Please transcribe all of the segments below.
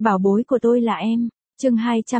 bảo bối của tôi là em. Chương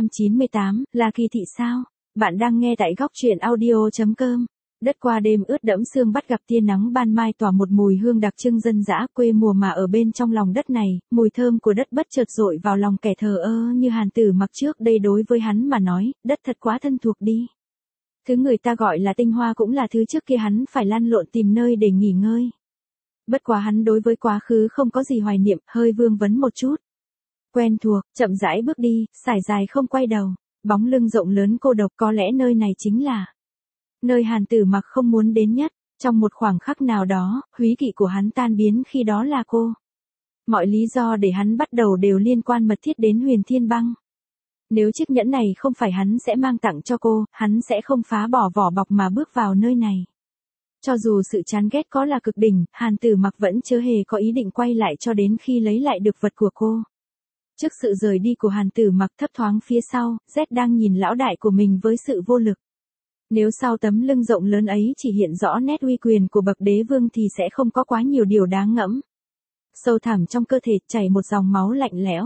298, là Kỳ thị sao? Bạn đang nghe tại góc truyện audio.com. Đất qua đêm ướt đẫm sương bắt gặp tia nắng ban mai tỏa một mùi hương đặc trưng dân dã quê mùa mà ở bên trong lòng đất này, mùi thơm của đất bất chợt dội vào lòng kẻ thờ ơ như Hàn Tử Mặc trước đây đối với hắn mà nói, đất thật quá thân thuộc đi. Thứ người ta gọi là tinh hoa cũng là thứ trước kia hắn phải lăn lộn tìm nơi để nghỉ ngơi. Bất quá hắn đối với quá khứ không có gì hoài niệm, hơi vương vấn một chút. Quen thuộc, chậm rãi bước đi, sải dài không quay đầu, bóng lưng rộng lớn cô độc, có lẽ nơi này chính là nơi Hàn Tử Mặc không muốn đến nhất. Trong một khoảng khắc nào đó, húy kỵ của hắn tan biến khi đó là cô. Mọi lý do để hắn bắt đầu đều liên quan mật thiết đến Huyền Thiên Băng. Nếu chiếc nhẫn này không phải hắn sẽ mang tặng cho cô, hắn sẽ không phá bỏ vỏ bọc mà bước vào nơi này. Cho dù sự chán ghét có là cực đỉnh, Hàn Tử Mặc vẫn chưa hề có ý định quay lại cho đến khi lấy lại được vật của cô. Trước sự rời đi của Hàn Tử Mặc thấp thoáng phía sau, Z đang nhìn lão đại của mình với sự vô lực. Nếu sau tấm lưng rộng lớn ấy chỉ hiện rõ nét uy quyền của bậc đế vương thì sẽ không có quá nhiều điều đáng ngẫm. Sâu thẳm trong cơ thể chảy một dòng máu lạnh lẽo.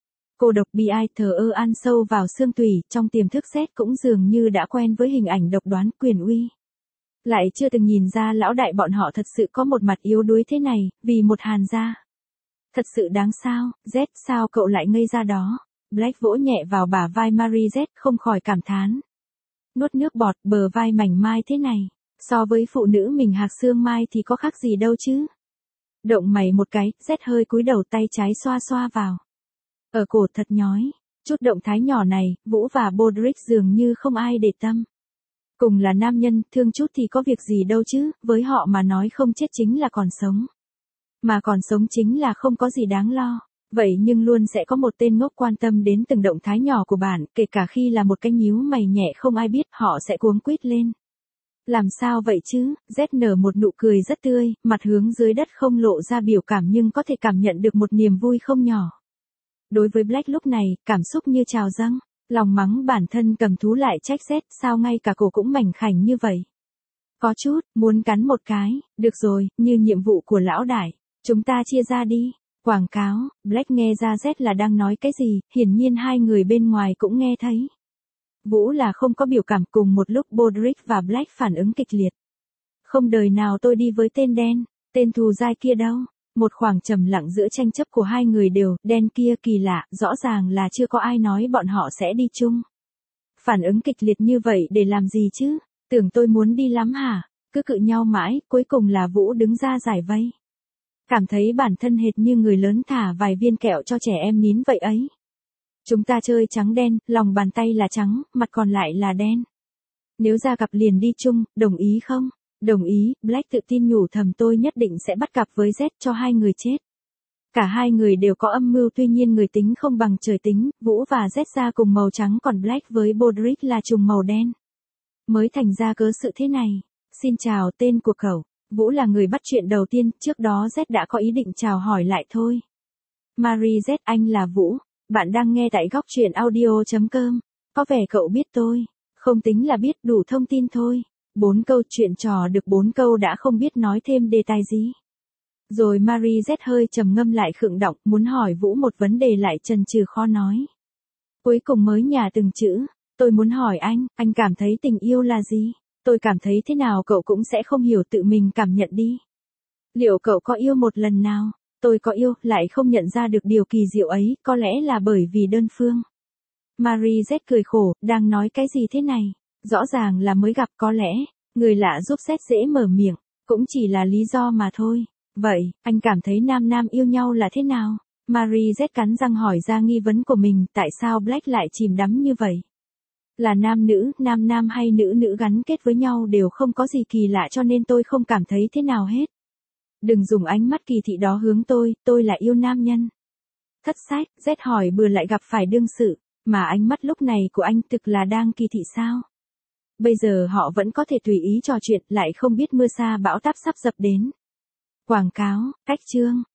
Cô độc bi ai thờ ơ ăn sâu vào xương tủy, trong tiềm thức Z cũng dường như đã quen với hình ảnh độc đoán quyền uy. Lại chưa từng nhìn ra lão đại bọn họ thật sự có một mặt yếu đuối thế này, vì một Hàn gia. Thật sự đáng sao, Z sao cậu lại ngây ra đó. Black vỗ nhẹ vào bả vai Marie Z không khỏi cảm thán. Nuốt nước bọt, bờ vai mảnh mai thế này, so với phụ nữ mình hạc xương mai thì có khác gì đâu chứ. Động mày một cái, Z hơi cúi đầu tay trái xoa xoa vào. Ở cổ thật nhói, chút động thái nhỏ này, Vũ và Bodrick dường như không ai để tâm. Cùng là nam nhân, thương chút thì có việc gì đâu chứ, với họ mà nói không chết chính là còn sống. Mà còn sống chính là không có gì đáng lo. Vậy nhưng luôn sẽ có một tên ngốc quan tâm đến từng động thái nhỏ của bạn, kể cả khi là một cái nhíu mày nhẹ không ai biết, họ sẽ cuống quýt lên. Làm sao vậy chứ? Z nở một nụ cười rất tươi, mặt hướng dưới đất không lộ ra biểu cảm nhưng có thể cảm nhận được một niềm vui không nhỏ. Đối với Black lúc này, cảm xúc như trào dâng, lòng mắng bản thân cầm thú lại trách Z, sao ngay cả cổ cũng mảnh khảnh như vậy. Có chút, muốn cắn một cái, được rồi, như nhiệm vụ của lão đại, chúng ta chia ra đi. Quảng cáo, Black nghe ra Z là đang nói cái gì, hiển nhiên hai người bên ngoài cũng nghe thấy. Vũ là không có biểu cảm, cùng một lúc Bodrick và Black phản ứng kịch liệt. Không đời nào tôi đi với tên đen, tên thù dai kia đâu. Một khoảng trầm lặng giữa tranh chấp của hai người đều, đen kia kỳ lạ, rõ ràng là chưa có ai nói bọn họ sẽ đi chung. Phản ứng kịch liệt như vậy để làm gì chứ, tưởng tôi muốn đi lắm hả, cứ cự nhau mãi, cuối cùng là Vũ đứng ra giải vây. Cảm thấy bản thân hệt như người lớn thả vài viên kẹo cho trẻ em nín vậy ấy. Chúng ta chơi trắng đen, lòng bàn tay là trắng, mặt còn lại là đen. Nếu ra gặp liền đi chung, đồng ý không? Đồng ý, Black tự tin nhủ thầm tôi nhất định sẽ bắt cặp với Z cho hai người chết. Cả hai người đều có âm mưu tuy nhiên người tính không bằng trời tính, Vũ và Z ra cùng màu trắng còn Black với Bodrick là trùng màu đen. Mới thành ra cớ sự thế này. Xin chào, tên của cậu. Vũ là người bắt chuyện đầu tiên, trước đó Z đã có ý định chào hỏi lại thôi. Marie Z, anh là Vũ, bạn đang nghe tại góc truyện audio.com. Có vẻ cậu biết tôi, không tính là biết, đủ thông tin thôi. 4 câu chuyện trò được 4 câu đã không biết nói thêm đề tài gì. Rồi Marie Z hơi trầm ngâm lại khựng động, muốn hỏi Vũ một vấn đề lại chần chừ khó nói. Cuối cùng mới nhả từng chữ, tôi muốn hỏi anh cảm thấy tình yêu là gì? Tôi cảm thấy thế nào cậu cũng sẽ không hiểu, tự mình cảm nhận đi. Liệu cậu có yêu một lần nào? Tôi có yêu, lại không nhận ra được điều kỳ diệu ấy, có lẽ là bởi vì đơn phương. Marie Z cười khổ, đang nói cái gì thế này? Rõ ràng là mới gặp, có lẽ người lạ giúp Z dễ mở miệng, cũng chỉ là lý do mà thôi. Vậy, anh cảm thấy nam yêu nhau là thế nào? Marie Z cắn răng hỏi ra nghi vấn của mình, tại sao Black lại chìm đắm như vậy? Là nam nữ, nam hay nữ gắn kết với nhau đều không có gì kỳ lạ cho nên tôi không cảm thấy thế nào hết. Đừng dùng ánh mắt kỳ thị đó hướng tôi là yêu nam nhân. Thất sách, Z hỏi bừa lại gặp phải đương sự, mà ánh mắt lúc này của anh thực là đang kỳ thị sao? Bây giờ họ vẫn có thể tùy ý trò chuyện, lại không biết mưa sa bão táp sắp dập đến. Quảng cáo, cách chương,